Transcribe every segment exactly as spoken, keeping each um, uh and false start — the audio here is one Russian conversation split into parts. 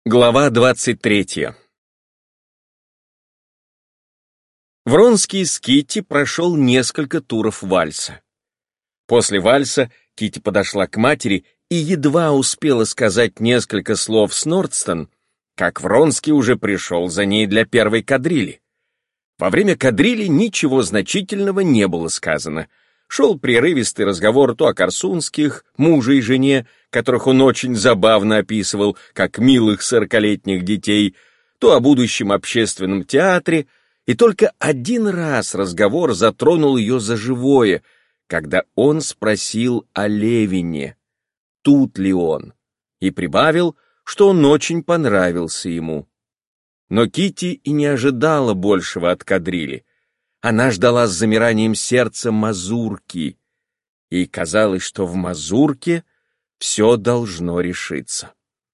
Глава двадцать третья. Вронский с Китти прошел несколько туров вальса. После вальса Китти подошла к матери и едва успела сказать несколько слов с Нордстон, как Вронский уже пришел за ней для первой кадрили. Во время кадрили ничего значительного не было сказано. Шел прерывистый разговор то о Корсунских, муже и жене, которых он очень забавно описывал, как милых сорокалетних детей, то о будущем общественном театре, и только один раз разговор затронул ее за живое, когда он спросил о Левине, тут ли он, и прибавил, что он очень понравился ему. Но Китти и не ожидала большего от кадрили. Она ждала с замиранием сердца мазурки, и казалось, что в мазурке все должно решиться.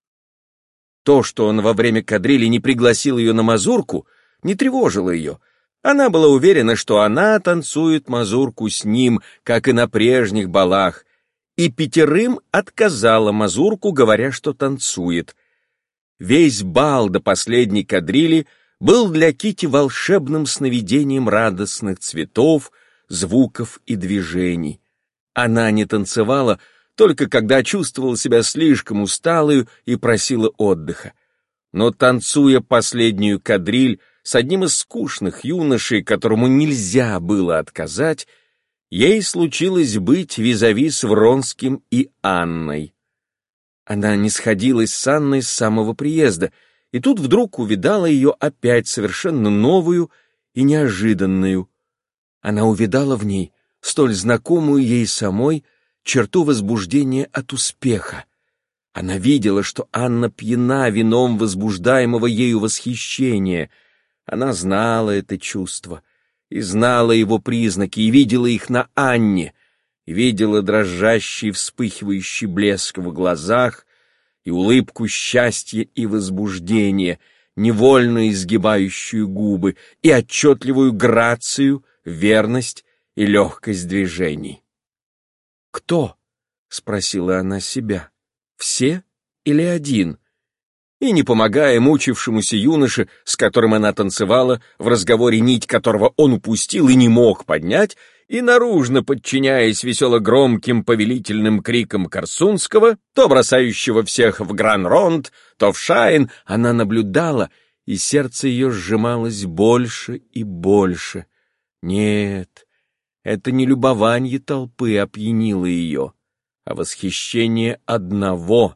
То, что он во время кадрили не пригласил ее на мазурку, не тревожило ее. Она была уверена, что она танцует мазурку с ним, как и на прежних балах, и пятерым отказала мазурку, говоря, что танцует. Весь бал до последней кадрили был для Китти волшебным сновидением радостных цветов, звуков и движений. Она не танцевала только когда чувствовала себя слишком усталою и просила отдыха. Но, танцуя последнюю кадриль с одним из скучных юношей, которому нельзя было отказать, ей случилось быть визави с Вронским и Анной. Она не сходилась с Анной с самого приезда, и тут вдруг увидала ее опять совершенно новую и неожиданную. Она увидала в ней столь знакомую ей самой черту возбуждения от успеха. Она видела, что Анна пьяна вином возбуждаемого ею восхищения. Она знала это чувство, и знала его признаки, и видела их на Анне, и видела дрожащий вспыхивающий блеск в глазах, и улыбку счастья и возбуждения, невольно изгибающую губы, и отчетливую грацию, верность и легкость движений. «Кто?» — спросила она себя. «Все или один?» И, не помогая мучившемуся юноше, с которым она танцевала, в разговоре нить которого он упустил и не мог поднять, и наружно подчиняясь весело-громким повелительным крикам Корсунского, то бросающего всех в гран-ронд, то в шайн, она наблюдала, и сердце ее сжималось больше и больше. Нет, это не любование толпы опьянило ее, а восхищение одного.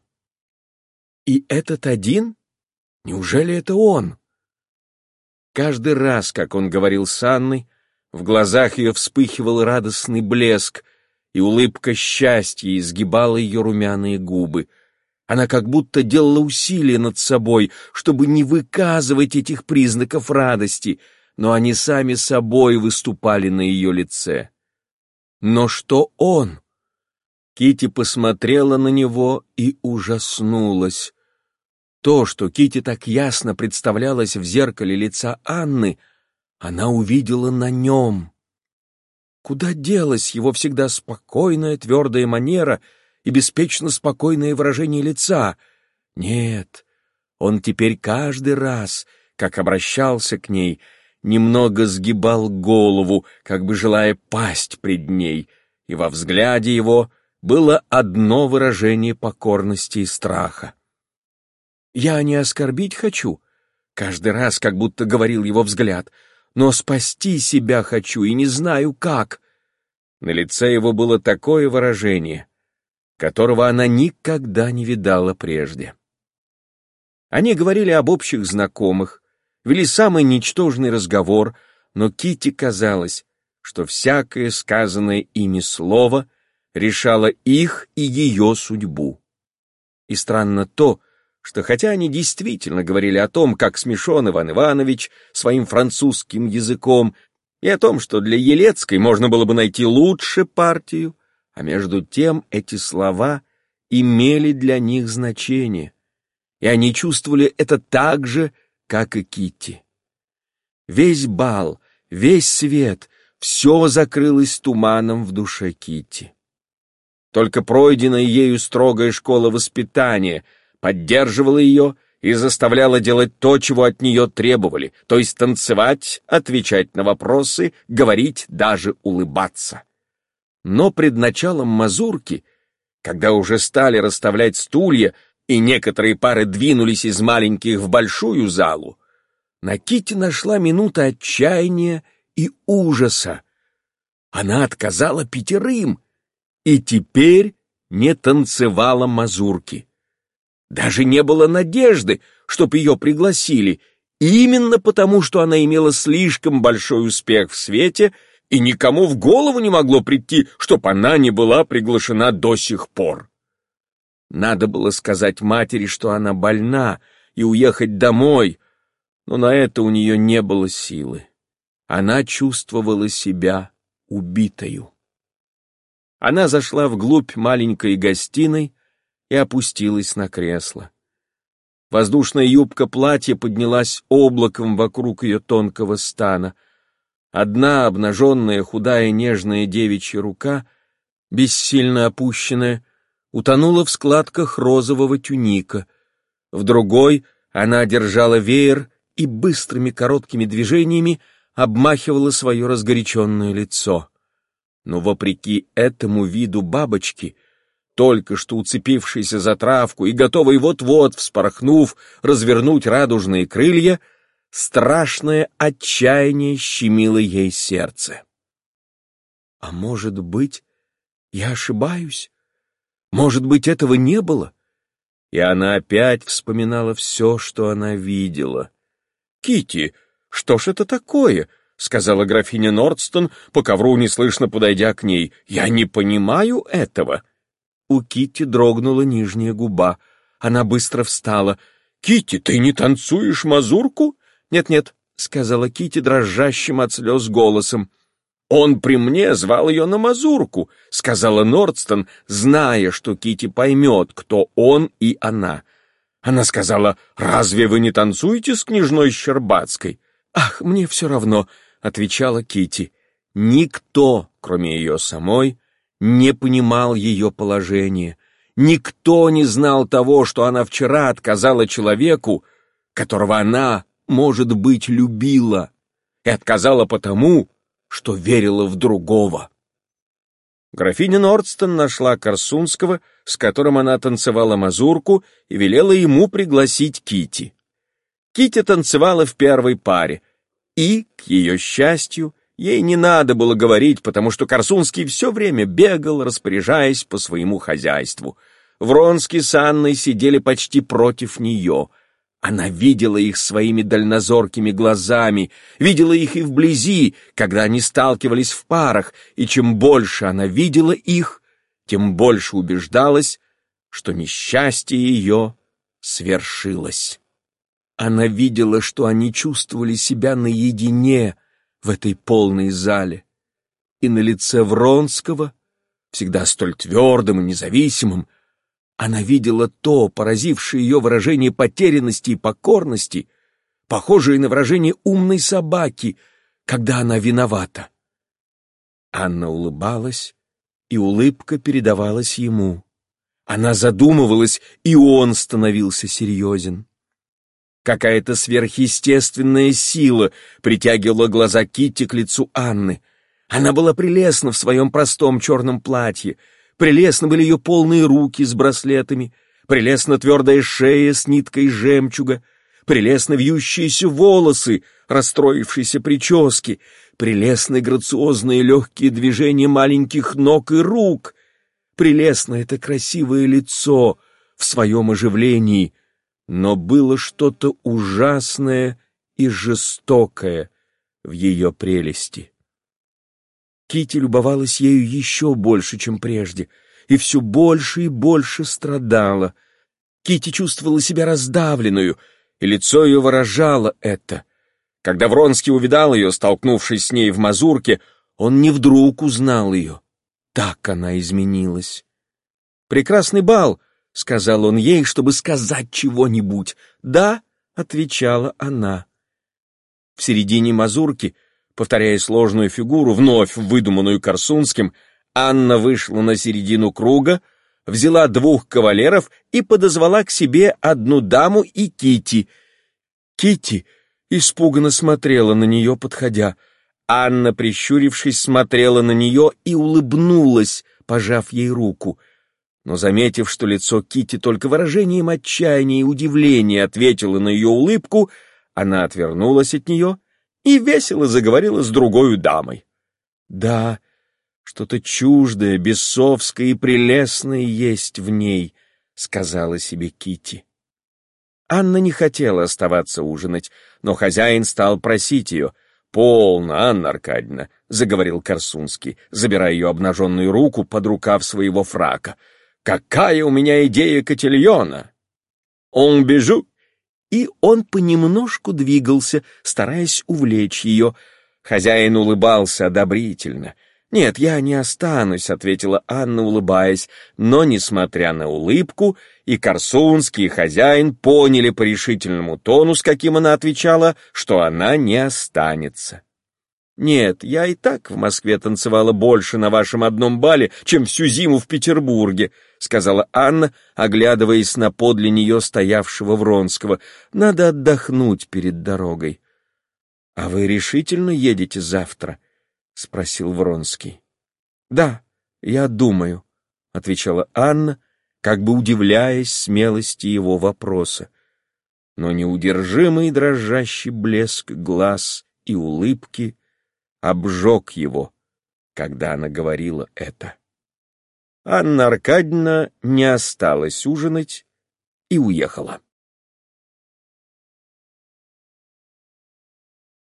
И этот один? Неужели это он? Каждый раз, как он говорил с Анной, в глазах ее вспыхивал радостный блеск, и улыбка счастья изгибала ее румяные губы. Она как будто делала усилия над собой, чтобы не выказывать этих признаков радости, но они сами собой выступали на ее лице. Но что он? Китти посмотрела на него и ужаснулась. То, что Китти так ясно представлялось в зеркале лица Анны, она увидела на нем. Куда делась его всегда спокойная, твердая манера и беспечно спокойное выражение лица? Нет, он теперь каждый раз, как обращался к ней, немного сгибал голову, как бы желая пасть пред ней, и во взгляде его было одно выражение покорности и страха. «Я не оскорбить хочу», — каждый раз как будто говорил его взгляд, «но спасти себя хочу и не знаю как». На лице его было такое выражение, которого она никогда не видала прежде. Они говорили об общих знакомых, вели самый ничтожный разговор, но Китти казалось, что всякое сказанное ими слово решало их и ее судьбу. И странно то, что хотя они действительно говорили о том, как смешон Иван Иванович своим французским языком, и о том, что для Елецкой можно было бы найти лучше партию, а между тем эти слова имели для них значение, и они чувствовали это так же, как и Китти. Весь бал, весь свет, все закрылось туманом в душе Китти. Только пройденная ею строгая школа воспитания поддерживала ее и заставляла делать то, чего от нее требовали, то есть танцевать, отвечать на вопросы, говорить, даже улыбаться. Но пред началом мазурки, когда уже стали расставлять стулья, и некоторые пары двинулись из маленьких в большую залу, на Китти нашла минута отчаяния и ужаса. Она отказала пятерым и теперь не танцевала мазурки. Даже не было надежды, чтоб ее пригласили, именно потому, что она имела слишком большой успех в свете, и никому в голову не могло прийти, чтоб она не была приглашена до сих пор. Надо было сказать матери, что она больна, и уехать домой, но на это у нее не было силы. Она чувствовала себя убитою. Она зашла вглубь маленькой гостиной и опустилась на кресло. Воздушная юбка платья поднялась облаком вокруг ее тонкого стана. Одна обнаженная, худая, нежная девичья рука, бессильно опущенная, утонула в складках розового тюника. В другой она держала веер и быстрыми короткими движениями обмахивала свое разгоряченное лицо. Но вопреки этому виду бабочки, только что уцепившейся за травку и готовой вот-вот, вспорхнув, развернуть радужные крылья, страшное отчаяние щемило ей сердце. А может быть, я ошибаюсь? Может быть, этого не было? И она опять вспоминала все, что она видела. «Китти, что ж это такое?» — сказала графиня Нордстон, по ковру неслышно подойдя к ней. «Я не понимаю этого». У Китти дрогнула нижняя губа. Она быстро встала. «Китти, ты не танцуешь мазурку?» «Нет-нет», — сказала Китти дрожащим от слез голосом. «Он при мне звал ее на мазурку», — сказала Нордстон, зная, что Китти поймет, кто он и она. Она сказала: «Разве вы не танцуете с княжной Щербацкой?» «Ах, мне все равно», — отвечала Китти. Никто, кроме ее самой, не понимал ее положение. Никто не знал того, что она вчера отказала человеку, которого она, может быть, любила, и отказала потому, что верила в другого. Графиня Нордстон нашла Корсунского, с которым она танцевала мазурку, и велела ему пригласить Китти. Китти танцевала в первой паре, и, к ее счастью, ей не надо было говорить, потому что Корсунский все время бегал, распоряжаясь по своему хозяйству. Вронский с Анной сидели почти против нее. Она видела их своими дальнозоркими глазами, видела их и вблизи, когда они сталкивались в парах, и чем больше она видела их, тем больше убеждалась, что несчастье ее свершилось. Она видела, что они чувствовали себя наедине в этой полной зале, и на лице Вронского, всегда столь твердым и независимым, она видела то, поразившее ее выражение потерянности и покорности, похожее на выражение умной собаки, когда она виновата. Анна улыбалась, и улыбка передавалась ему. Она задумывалась, и он становился серьезен. Какая-то сверхъестественная сила притягивала глаза Китти к лицу Анны. Она была прелестна в своем простом черном платье, прелестны были ее полные руки с браслетами, прелестна твердая шея с ниткой жемчуга, прелестно вьющиеся волосы, расстроившиеся прически, прелестны грациозные легкие движения маленьких ног и рук, прелестно это красивое лицо в своем оживлении, но было что-то ужасное и жестокое в ее прелести. Китти любовалась ею еще больше, чем прежде, и все больше и больше страдала. Китти чувствовала себя раздавленную, и лицо ее выражало это. Когда Вронский увидал ее, столкнувшись с ней в мазурке, он не вдруг узнал ее. Так она изменилась. «Прекрасный бал», — сказал он ей, чтобы сказать чего-нибудь. «Да», — отвечала она. В середине мазурки, повторяя сложную фигуру, вновь выдуманную Корсунским, Анна вышла на середину круга, взяла двух кавалеров и подозвала к себе одну даму и Кити. Кити испуганно смотрела на нее, подходя. Анна, прищурившись, смотрела на нее и улыбнулась, пожав ей руку. Но, заметив, что лицо Кити только выражением отчаяния и удивления ответило на ее улыбку, она отвернулась от нее и весело заговорила с другой дамой. Да, что-то чуждое, бесовское и прелестное есть в ней, сказала себе Кити. Анна не хотела оставаться ужинать, но хозяин стал просить ее. «Полно, Анна Аркадьевна», — заговорил Корсунский, забирая ее обнаженную руку под рукав своего фрака. «Какая у меня идея котильона! Он бежу!» И он понемножку двигался, стараясь увлечь ее. Хозяин улыбался одобрительно. «Нет, я не останусь», — ответила Анна, улыбаясь, но, несмотря на улыбку, и Корсунский, и хозяин поняли по решительному тону, с каким она отвечала, что она не останется. «Нет, я и так в Москве танцевала больше на вашем одном бале, чем всю зиму в Петербурге», — сказала Анна, оглядываясь на подле нее стоявшего Вронского. «Надо отдохнуть перед дорогой». «А вы решительно едете завтра?» — спросил Вронский. «Да, я думаю», — отвечала Анна, как бы удивляясь смелости его вопроса. Но неудержимый дрожащий блеск глаз и улыбки обжег его, когда она говорила это. Анна Аркадьевна не осталась ужинать и уехала.